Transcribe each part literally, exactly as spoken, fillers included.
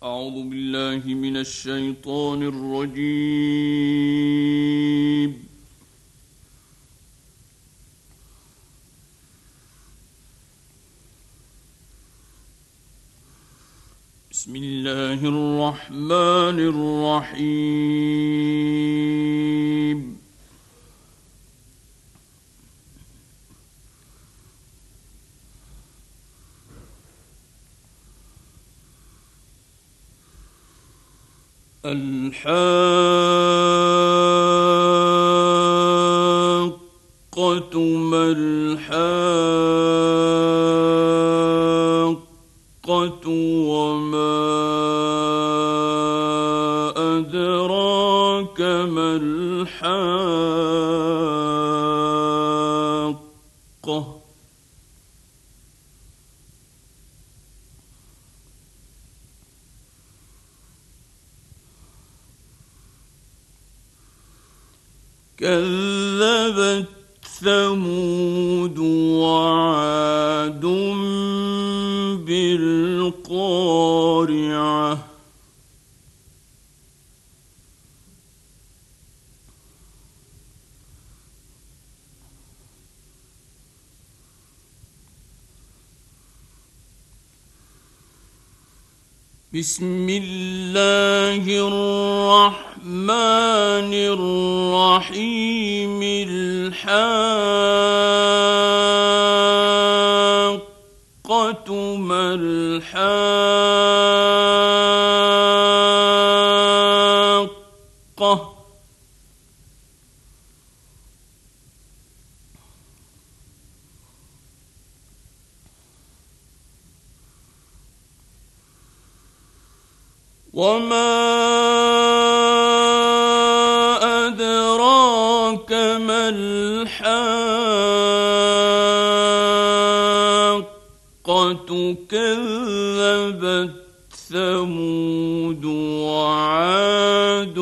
أعوذ بالله من الشيطان الرجيم. بسم الله الرحمن الرحيم. الحاقة ما الحاقة وما أدراك ما الحاقة كذبت ثمود وعاد بالقارعة بسم الله الرحمن الرحيم. الحاقة ما الحاقة وما أدراك ما الحاقة كذبت ثمود وعاد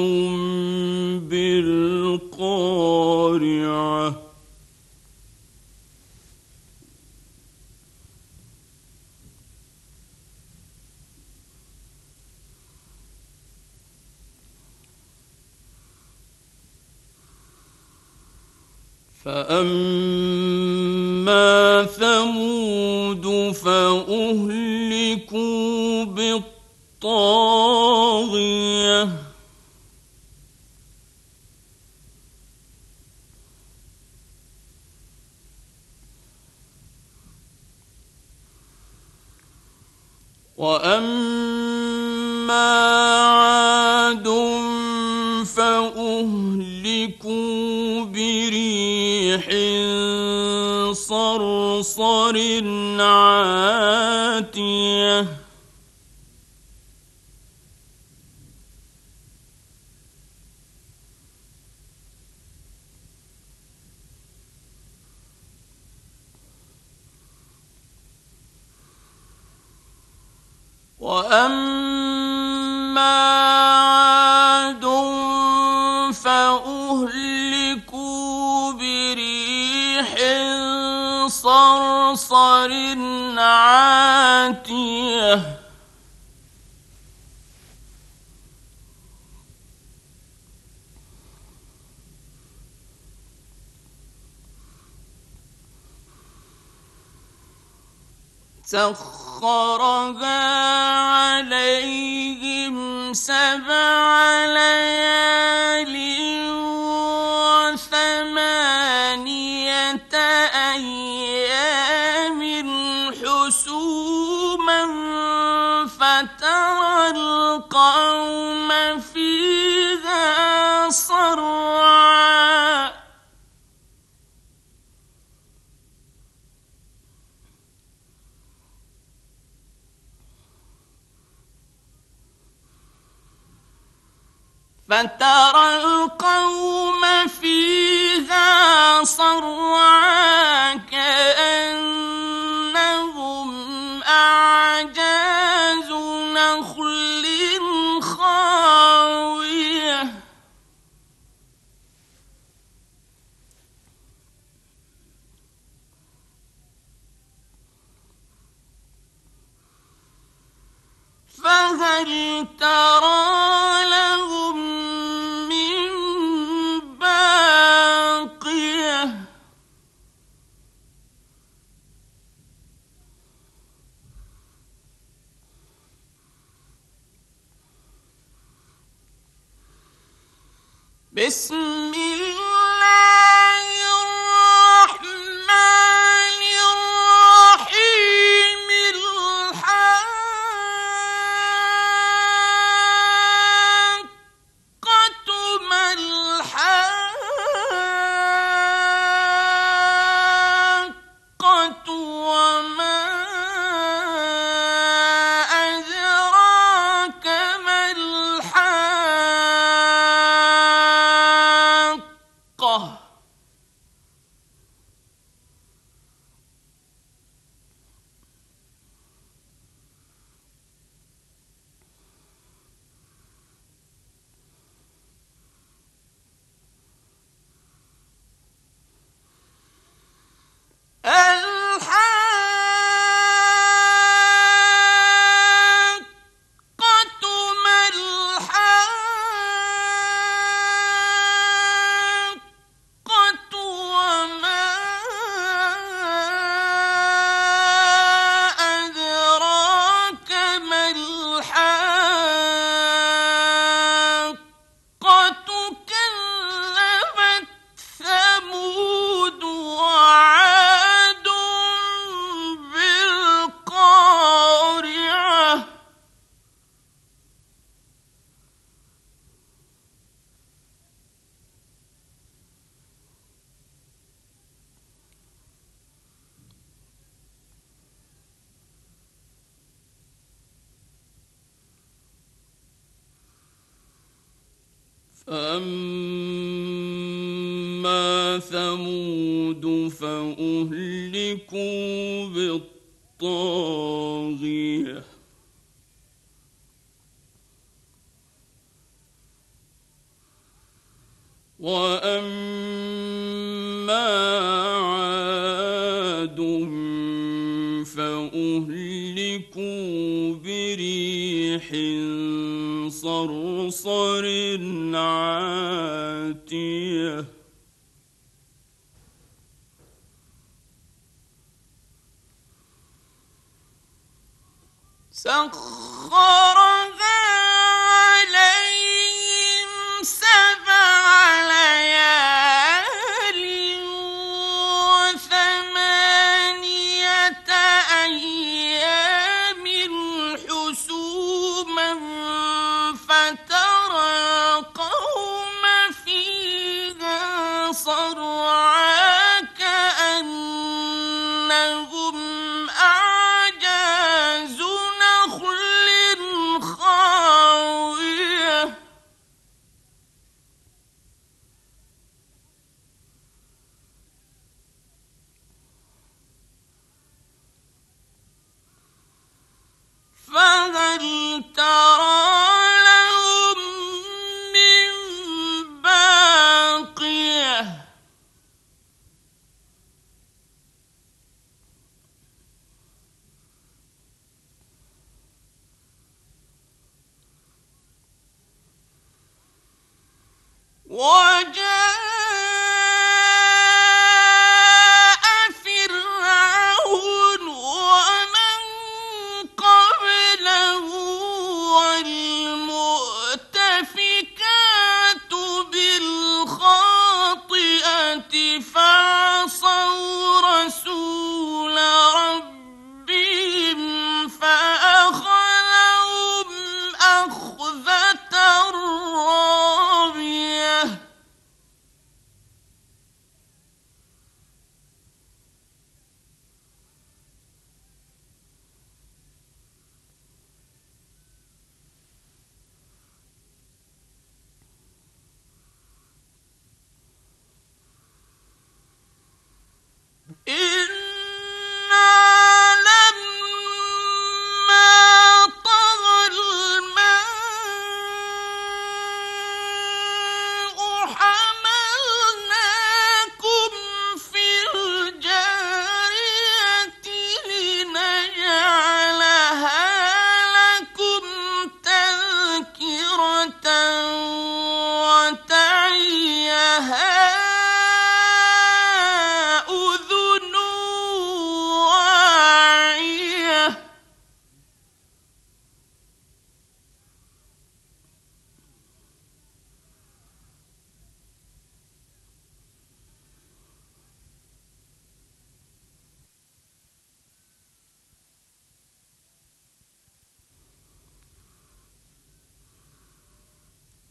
بالقارعة فأما ثمود فأهلكوا بالطاغية وأما عاد فأهلكوا بريح صرصر عاتية وأما عاد فأهلكوا بريح صرصر عاتية سخرها عليهم سبع ليال وثمانية أيام حسوما فترى القوم فيها صرعا فترى القوم فيها صرعا كأنهم أعجاز نخل خاوية فهل فهل ترى لهم من باقية بسم الله الرحمن الرحيم الحاقة ما الحاقة وما أدراك ما الحاقة الحاقة ما الحاقة وما أدراك ما الحاقة كذبت ثمود وعاد بالقارعة فأما ثمود فأهلكوا بالطاغية وأما عاد فأهلكوا بريح صرصر عاتية سخرها عليهم سبع ليال وثمانية أيام حسوما فترى القوم فيها صرعى كأنهم أعجاز نخل خاوية فهل ترى لهم من باقية وجاء فرعون ومن قبله والمؤتفكات بالخاطئة فعصوا رسول ربهم فأخذهم أخذة رابية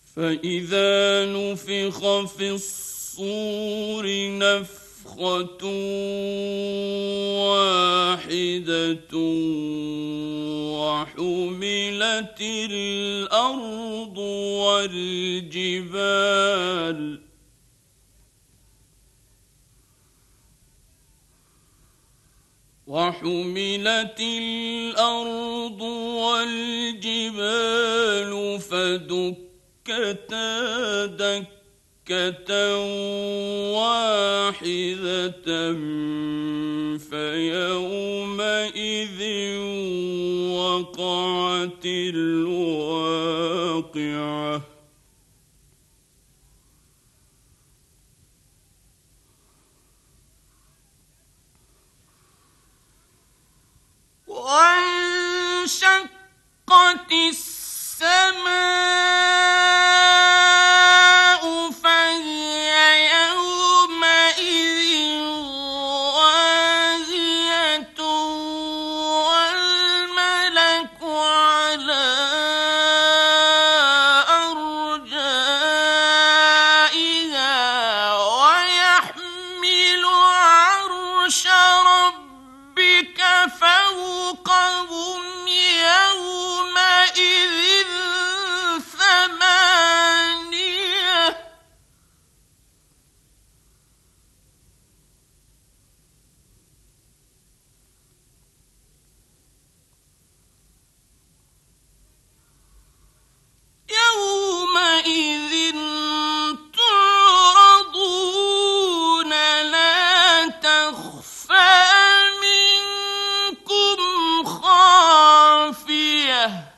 فإذا نفخ في الصور نفخة واحدة وحملت الأرض والجبال وحملت الأرض والجبال فدكتا دكة واحدة فيومئذ وقعت الواقعة وانشقت السماء فهي يومئذ واهية والملك على أرجائها ويحمل عرش ربك فوقهم يومئذ ثمانية يومئذ تعرضون لا تخفى منكم خافية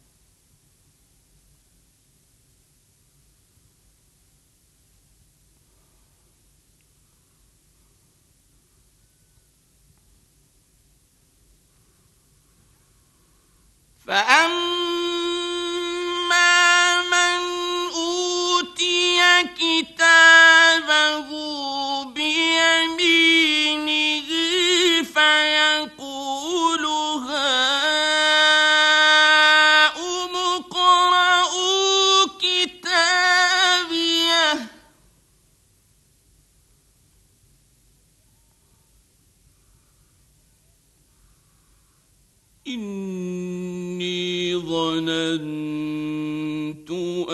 فأما من أوتي كتابه بيمينه فيقول هاؤم اقرءوا كتابيه إني ظننت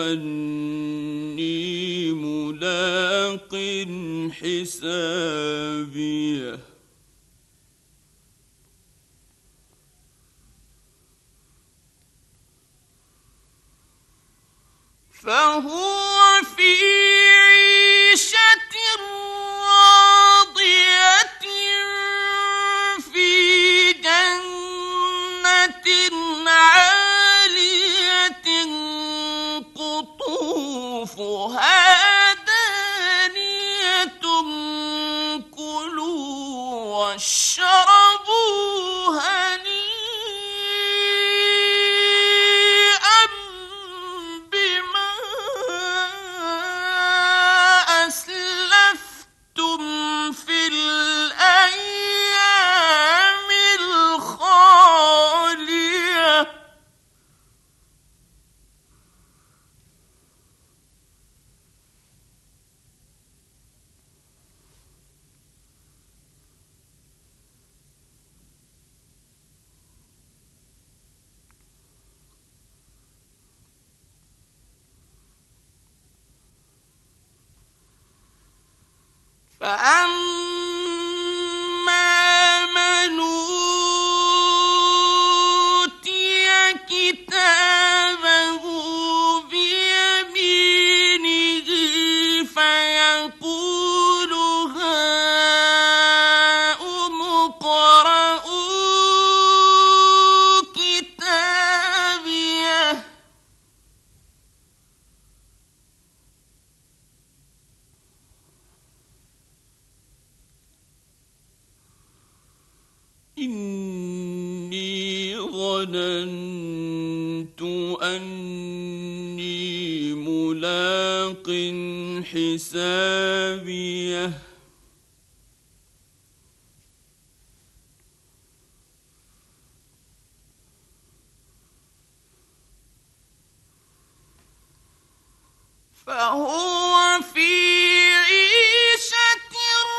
أني ملاق حسابيه فهو في عيشة راضية في جنة عالية قطوفها دانية كلوا واشربوا هنيئا بما أسلفتم في الأيام الخالية فأما من أوتي كتابه بيمينه فيقول هاؤم اقرءوا كتابيه إني ظننت أني ملاق حسابيه فهو في عيشة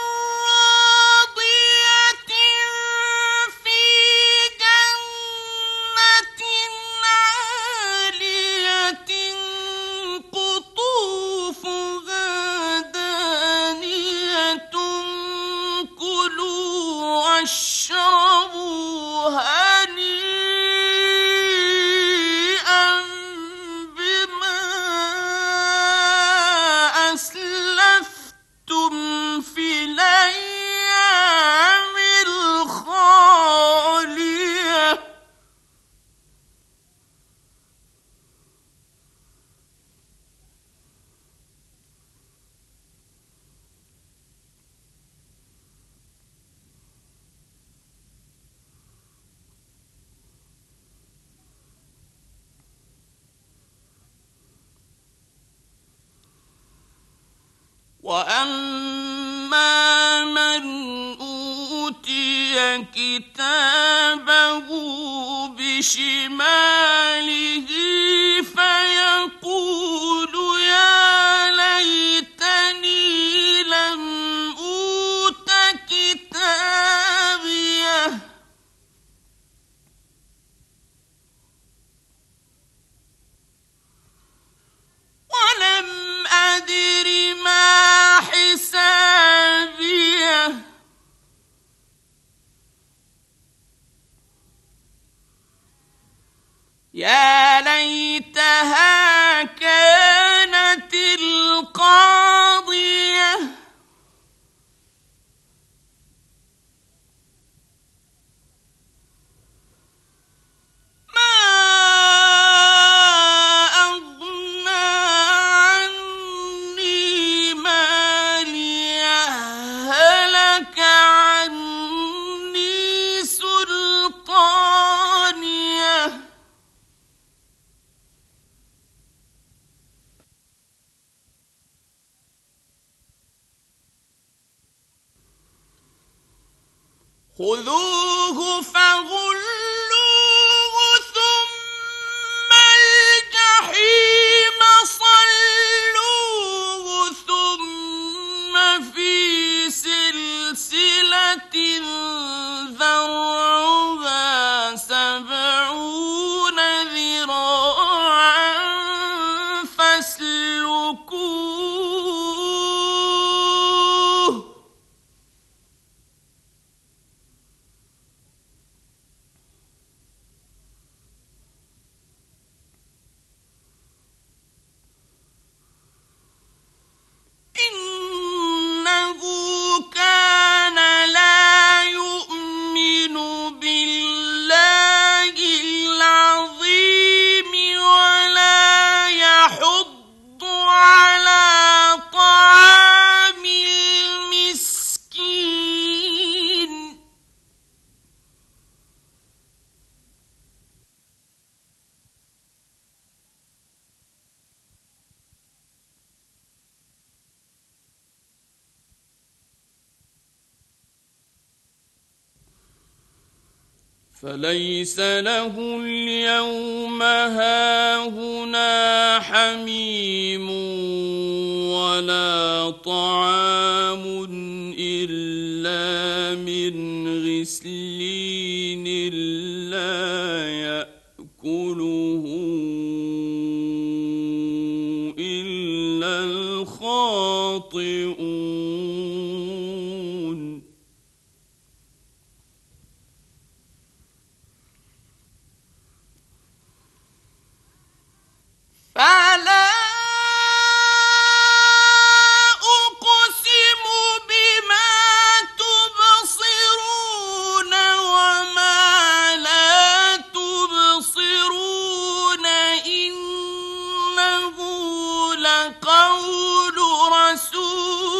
راضية في جنة عالية قطوفها دانية كلوا واشربوا هنيئا بما أسلفتم في الأيام الخالية وأما من أوتي كتابه بشماله فيقول يا ليتني لم أوت كتابيه ولم أدر ما حسابيه يا ليتها كانت القاضية ما أغنى عني ماليه هلك عني سلطانيه خذوه فغلوه ثم الجحيم صلوه ثم في سلسلة ذرعها سبعون ذراعا فاسلكوه إنه كان لا يؤمن بالله العظيم ولا يحض على طعام المسكين فليس له اليوم هاهنا حميم ولا طعام إلا من غسلين لا يأكله إلا الخاطئون فلا أقسم بما تبصرون وما لا تبصرون إنه لقول رسول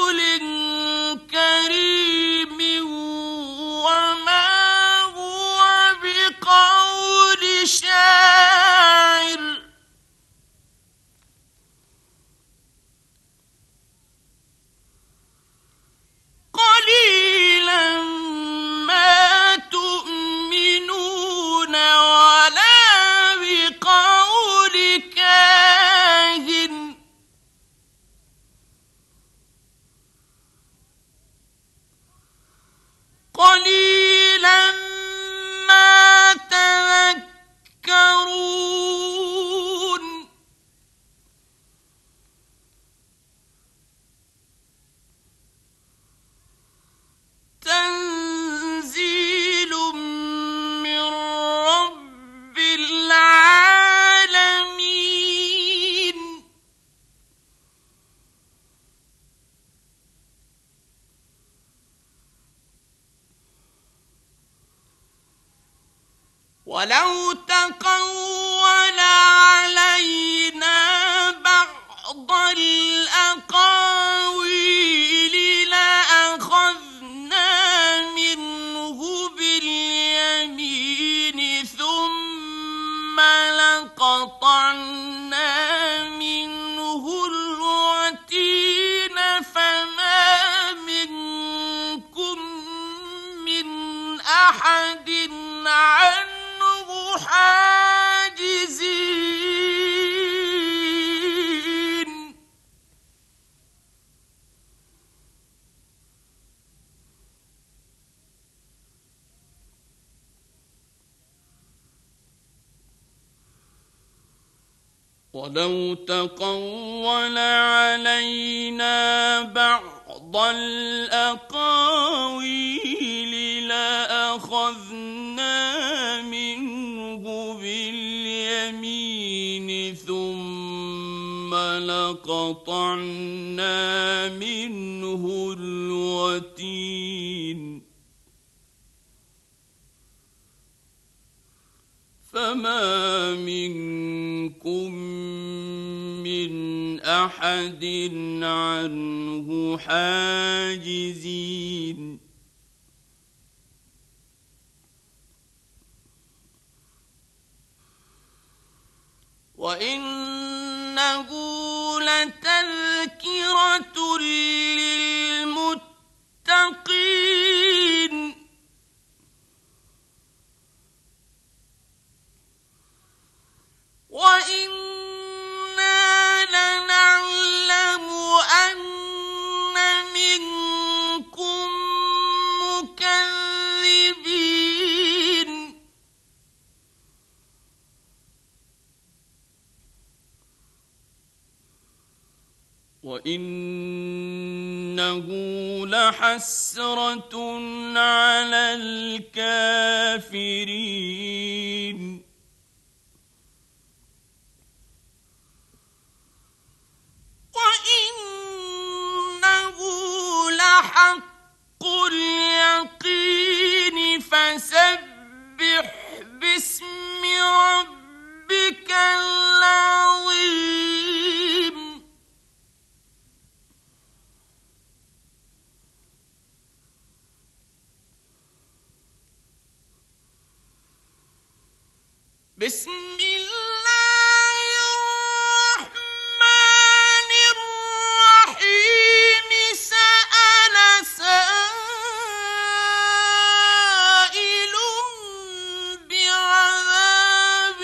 ولو تقول علينا بعض الأقاويل لأخذنا منه باليمين ثم لقطعنا منه الوتين فما منكم من أحد عنه حاجزين ولو تقول علينا بعض الأقاويل لأخذنا منه باليمين ثم لقطعنا منه الوتين فما منكم من أحد عنه حاجزين وإنه لتذكرة للمتقين وإنا لنعلم أن منكم مكذبين وإنه لحسرة على الكافرين وإنه لحق اليقين فسبح باسم ربك العظيم بسم الله الرحمن الرحيم سأل سائل بعذاب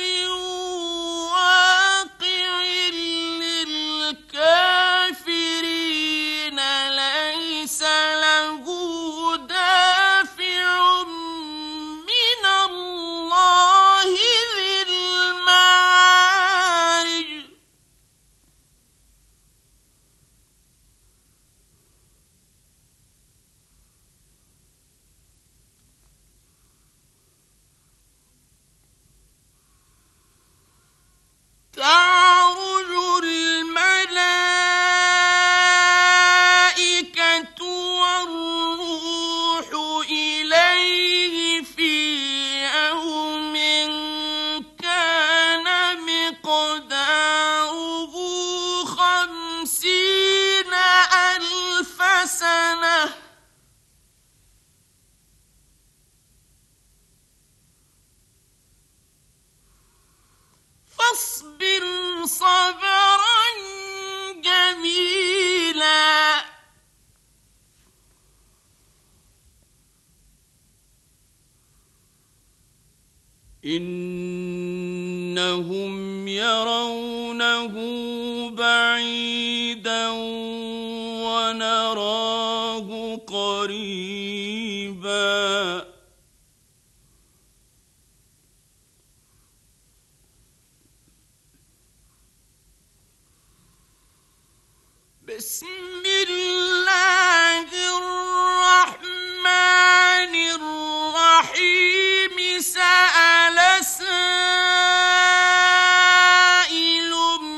واقع للكافرين ليس له دافع من الله ذي المعارج تعرج الملائكة والروح إليه في يوم كان مقداره خمسين ألف سنة فاصبر صبرا جميلا إنهم يرونه بعيدا ونراه قريبا بسم الله الرحمن الرحيم سأل سائل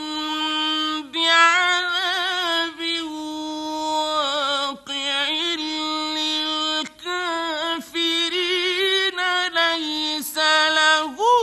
بعذاب واقع للكافرين ليس له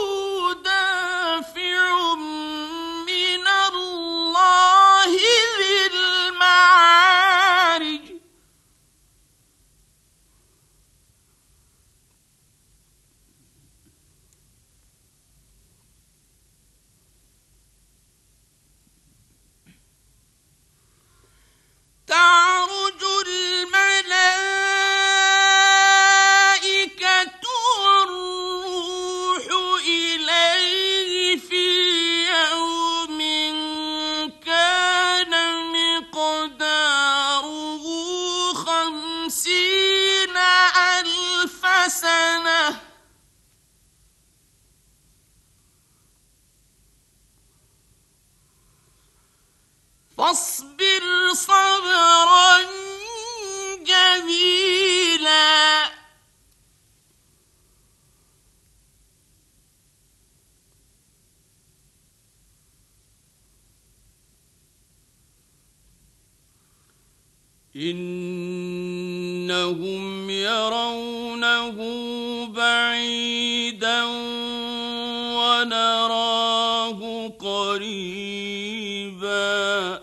فاصبر صبرا جميلا إنهم يرونه بعيدا ونراه قريبا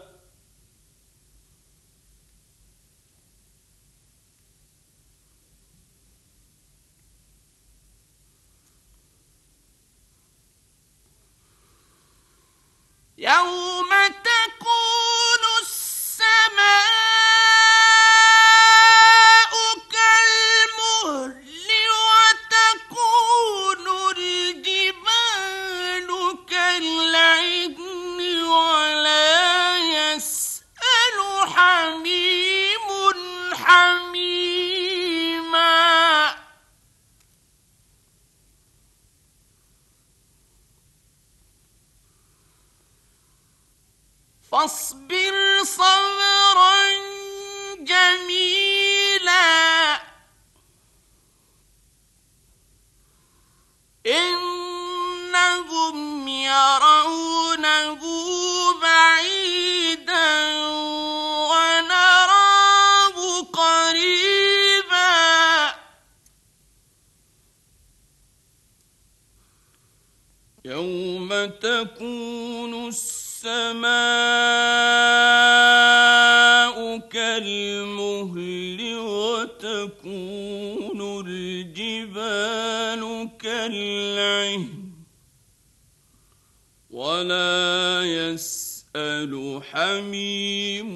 يوم تكون السماء كالمهل وتكون الجبال كالعهن ولا يسأل حميم حميما فاصبر صبرا جميلا إنهم يرونه بعيدا ونراه قريبا يوم تكون السماء كالمهل وتكون الجبال كالعهن ولا يسأل حميم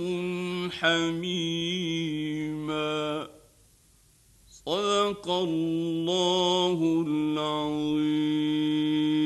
حميما صدق الله العظيم.